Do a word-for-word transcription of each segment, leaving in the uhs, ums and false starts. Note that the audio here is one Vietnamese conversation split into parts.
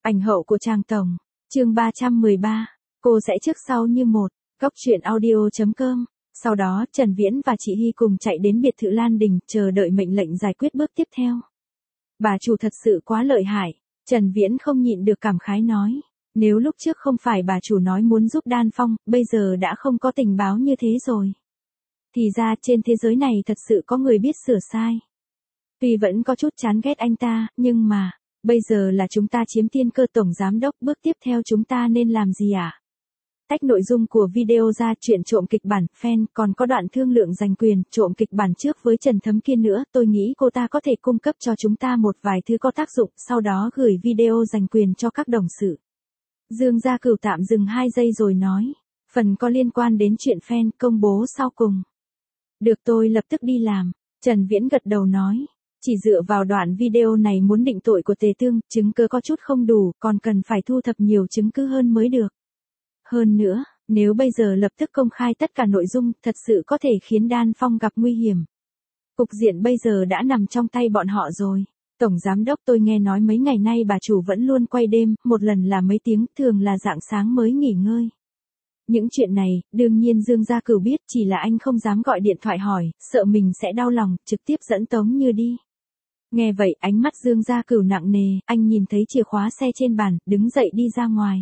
Ảnh hậu của Trang Tổng. Chương ba trăm mười ba. Cô sẽ trước sau như một. Góc truyện audio chấm com. Sau đó, Trần Viễn và chị Hy cùng chạy đến biệt thự Lan Đình, chờ đợi mệnh lệnh giải quyết bước tiếp theo. Bà chủ thật sự quá lợi hại. Trần Viễn không nhịn được cảm khái nói. Nếu lúc trước không phải bà chủ nói muốn giúp Đan Phong, bây giờ đã không có tình báo như thế rồi. Thì ra trên thế giới này thật sự có người biết sửa sai. Tuy vẫn có chút chán ghét anh ta, nhưng mà, bây giờ là chúng ta chiếm thiên cơ tổng giám đốc, bước tiếp theo chúng ta nên làm gì ạ? À? Tách nội dung của video ra, chuyện trộm kịch bản, fan, còn có đoạn thương lượng giành quyền, trộm kịch bản trước với Trần Thấm Kiên nữa, tôi nghĩ cô ta có thể cung cấp cho chúng ta một vài thứ có tác dụng, sau đó gửi video giành quyền cho các đồng sự. Dương Gia Cửu tạm dừng hai giây rồi nói, phần có liên quan đến chuyện fan, công bố sau cùng. Được, tôi lập tức đi làm. Trần Viễn gật đầu nói. Chỉ dựa vào đoạn video này muốn định tội của Tề Tương, chứng cứ có chút không đủ, còn cần phải thu thập nhiều chứng cứ hơn mới được. Hơn nữa, nếu bây giờ lập tức công khai tất cả nội dung, thật sự có thể khiến Đan Phong gặp nguy hiểm. Cục diện bây giờ đã nằm trong tay bọn họ rồi. Tổng giám đốc, tôi nghe nói mấy ngày nay bà chủ vẫn luôn quay đêm, một lần là mấy tiếng, thường là rạng sáng mới nghỉ ngơi. Những chuyện này, đương nhiên Dương Gia Cửu biết, chỉ là anh không dám gọi điện thoại hỏi, sợ mình sẽ đau lòng, trực tiếp dẫn Tống Như đi. Nghe vậy, ánh mắt Dương Gia Cửu nặng nề, anh nhìn thấy chìa khóa xe trên bàn, đứng dậy đi ra ngoài.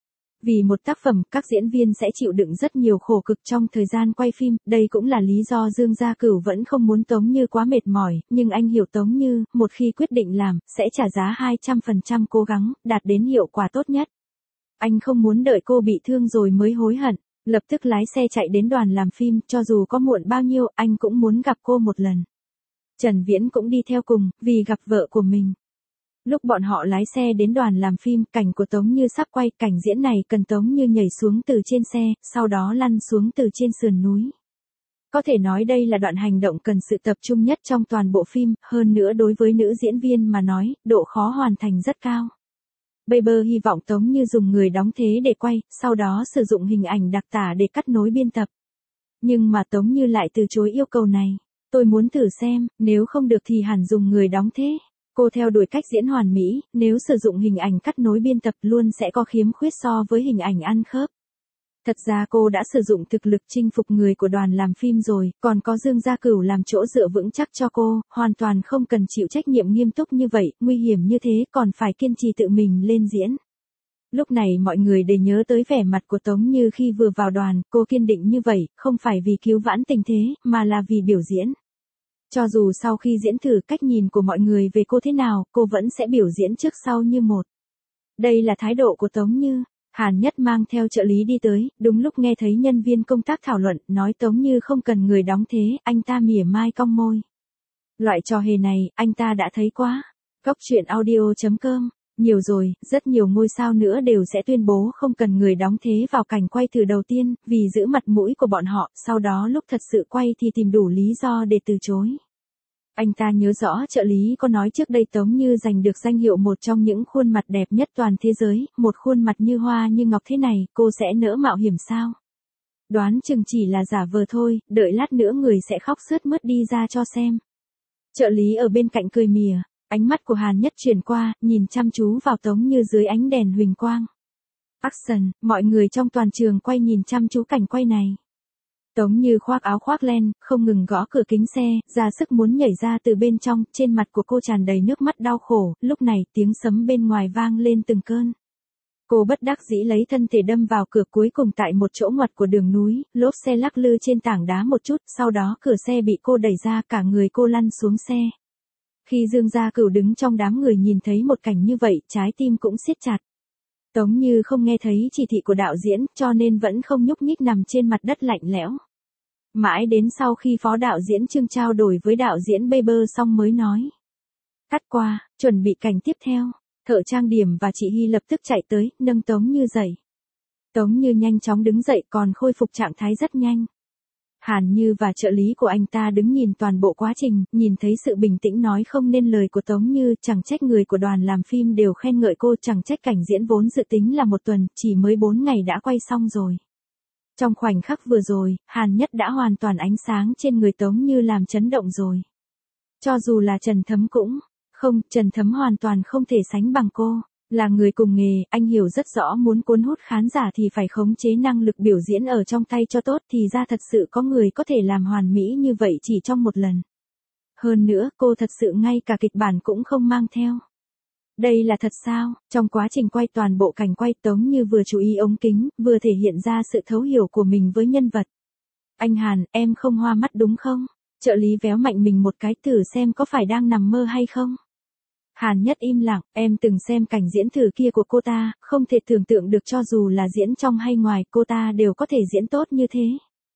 Vì một tác phẩm, các diễn viên sẽ chịu đựng rất nhiều khổ cực trong thời gian quay phim, đây cũng là lý do Dương Gia Cửu vẫn không muốn Tống Như quá mệt mỏi, nhưng anh hiểu Tống Như, một khi quyết định làm, sẽ trả giá hai trăm phần trăm cố gắng, đạt đến hiệu quả tốt nhất. Anh không muốn đợi cô bị thương rồi mới hối hận, lập tức lái xe chạy đến đoàn làm phim, cho dù có muộn bao nhiêu, anh cũng muốn gặp cô một lần. Trần Viễn cũng đi theo cùng, vì gặp vợ của mình. Lúc bọn họ lái xe đến đoàn làm phim, cảnh của Tống Như sắp quay, cảnh diễn này cần Tống Như nhảy xuống từ trên xe, sau đó lăn xuống từ trên sườn núi. Có thể nói đây là đoạn hành động cần sự tập trung nhất trong toàn bộ phim, hơn nữa đối với nữ diễn viên mà nói, độ khó hoàn thành rất cao. Bieber hy vọng Tống Như dùng người đóng thế để quay, sau đó sử dụng hình ảnh đặc tả để cắt nối biên tập. Nhưng mà Tống Như lại từ chối yêu cầu này. Tôi muốn thử xem, nếu không được thì hẳn dùng người đóng thế. Cô theo đuổi cách diễn hoàn mỹ, nếu sử dụng hình ảnh cắt nối biên tập luôn sẽ có khiếm khuyết so với hình ảnh ăn khớp. Thật ra cô đã sử dụng thực lực chinh phục người của đoàn làm phim rồi, còn có Dương Gia Cửu làm chỗ dựa vững chắc cho cô, hoàn toàn không cần chịu trách nhiệm nghiêm túc như vậy, nguy hiểm như thế còn phải kiên trì tự mình lên diễn. Lúc này mọi người đều nhớ tới vẻ mặt của Tống Như khi vừa vào đoàn, cô kiên định như vậy, không phải vì cứu vãn tình thế, mà là vì biểu diễn. Cho dù sau khi diễn thử cách nhìn của mọi người về cô thế nào, cô vẫn sẽ biểu diễn trước sau như một. Đây là thái độ của Tống Như. Hàn Nhất mang theo trợ lý đi tới, đúng lúc nghe thấy nhân viên công tác thảo luận, nói Tống Như không cần người đóng thế, anh ta mỉa mai cong môi. Loại trò hề này, anh ta đã thấy quá. Góc truyện audio chấm com. Nhiều rồi, rất nhiều ngôi sao nữa đều sẽ tuyên bố không cần người đóng thế vào cảnh quay từ đầu tiên, vì giữ mặt mũi của bọn họ, sau đó lúc thật sự quay thì tìm đủ lý do để từ chối. Anh ta nhớ rõ trợ lý có nói trước đây Tống Như giành được danh hiệu một trong những khuôn mặt đẹp nhất toàn thế giới, một khuôn mặt như hoa như ngọc thế này, cô sẽ nỡ mạo hiểm sao? Đoán chừng chỉ là giả vờ thôi, đợi lát nữa người sẽ khóc sướt mướt đi ra cho xem. Trợ lý ở bên cạnh cười mỉa, ánh mắt của Hàn Nhất chuyển qua, nhìn chăm chú vào Tống Như dưới ánh đèn huỳnh quang. Action, mọi người trong toàn trường quay nhìn chăm chú cảnh quay này. Tống Như khoác áo khoác len, không ngừng gõ cửa kính xe, ra sức muốn nhảy ra từ bên trong, trên mặt của cô tràn đầy nước mắt đau khổ, lúc này tiếng sấm bên ngoài vang lên từng cơn. Cô bất đắc dĩ lấy thân thể đâm vào cửa, cuối cùng tại một chỗ ngoặt của đường núi, lốp xe lắc lư trên tảng đá một chút, sau đó cửa xe bị cô đẩy ra, cả người cô lăn xuống xe. Khi Dương Gia Cửu đứng trong đám người nhìn thấy một cảnh như vậy, trái tim cũng siết chặt. Tống Như không nghe thấy chỉ thị của đạo diễn, cho nên vẫn không nhúc nhích nằm trên mặt đất lạnh lẽo. Mãi đến sau khi phó đạo diễn Trương trao đổi với đạo diễn Bieber xong mới nói. Cắt qua, chuẩn bị cảnh tiếp theo. Thợ trang điểm và chị Hy lập tức chạy tới, nâng Tống Như dậy. Tống Như nhanh chóng đứng dậy, còn khôi phục trạng thái rất nhanh. Hàn Như và trợ lý của anh ta đứng nhìn toàn bộ quá trình, nhìn thấy sự bình tĩnh nói không nên lời của Tống Như, chẳng trách người của đoàn làm phim đều khen ngợi cô, chẳng trách cảnh diễn vốn dự tính là một tuần, chỉ mới bốn ngày đã quay xong rồi. Trong khoảnh khắc vừa rồi, Hàn Nhất đã hoàn toàn ánh sáng trên người Tống Như làm chấn động rồi. Cho dù là Trần Thấm cũng, không, Trần Thấm hoàn toàn không thể sánh bằng cô. Là người cùng nghề, anh hiểu rất rõ muốn cuốn hút khán giả thì phải khống chế năng lực biểu diễn ở trong tay cho tốt, thì ra thật sự có người có thể làm hoàn mỹ như vậy chỉ trong một lần. Hơn nữa, cô thật sự ngay cả kịch bản cũng không mang theo. Đây là thật sao? Trong quá trình quay toàn bộ cảnh quay, Tống Như vừa chú ý ống kính, vừa thể hiện ra sự thấu hiểu của mình với nhân vật. Anh Hàn, em không hoa mắt đúng không? Trợ lý véo mạnh mình một cái, thử xem có phải đang nằm mơ hay không. Hàn Nhất im lặng, em từng xem cảnh diễn thử kia của cô ta, không thể tưởng tượng được cho dù là diễn trong hay ngoài, cô ta đều có thể diễn tốt như thế.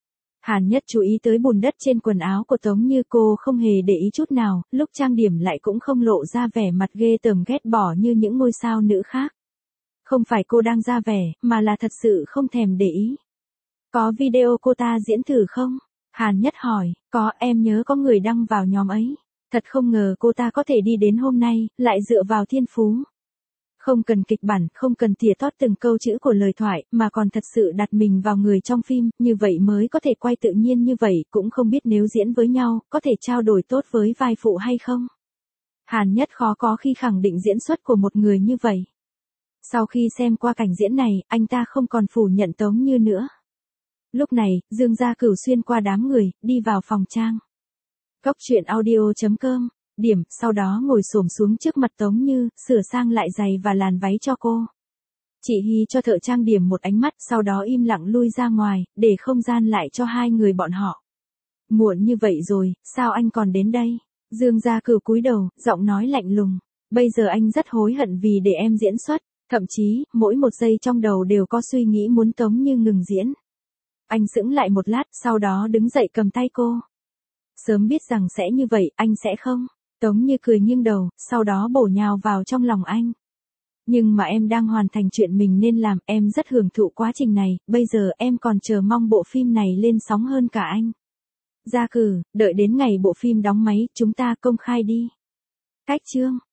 Hàn Nhất chú ý tới bùn đất trên quần áo của Tống Như, cô không hề để ý chút nào, lúc trang điểm lại cũng không lộ ra vẻ mặt ghê tởm ghét bỏ như những ngôi sao nữ khác. Không phải cô đang ra vẻ, mà là thật sự không thèm để ý. Có video cô ta diễn thử không? Hàn Nhất hỏi, có, em nhớ có người đăng vào nhóm ấy. Thật không ngờ cô ta có thể đi đến hôm nay, lại dựa vào thiên phú. Không cần kịch bản, không cần tỉa tót từng câu chữ của lời thoại, mà còn thật sự đặt mình vào người trong phim, như vậy mới có thể quay tự nhiên như vậy, cũng không biết nếu diễn với nhau, có thể trao đổi tốt với vai phụ hay không. Hàn Nhất khó có khi khẳng định diễn xuất của một người như vậy. Sau khi xem qua cảnh diễn này, anh ta không còn phủ nhận Tống Như nữa. Lúc này, Dương Gia Cửu xuyên qua đám người, đi vào phòng trang. Cốc truyện audio chấm com, điểm, sau đó ngồi xổm xuống trước mặt Tống Như, sửa sang lại giày và làn váy cho cô. Chị Hy cho thợ trang điểm một ánh mắt, sau đó im lặng lui ra ngoài, để không gian lại cho hai người bọn họ. Muộn như vậy rồi, sao anh còn đến đây? Dương Gia Cửu cúi đầu, giọng nói lạnh lùng. Bây giờ anh rất hối hận vì để em diễn xuất, thậm chí, mỗi một giây trong đầu đều có suy nghĩ muốn Tống Như ngừng diễn. Anh sững lại một lát, sau đó đứng dậy cầm tay cô. Sớm biết rằng sẽ như vậy, anh sẽ không. Tống Như cười nghiêng đầu, sau đó bổ nhào vào trong lòng anh. Nhưng mà em đang hoàn thành chuyện mình nên làm, em rất hưởng thụ quá trình này, bây giờ em còn chờ mong bộ phim này lên sóng hơn cả anh. Gia Cử, đợi đến ngày bộ phim đóng máy, chúng ta công khai đi. Cách chương.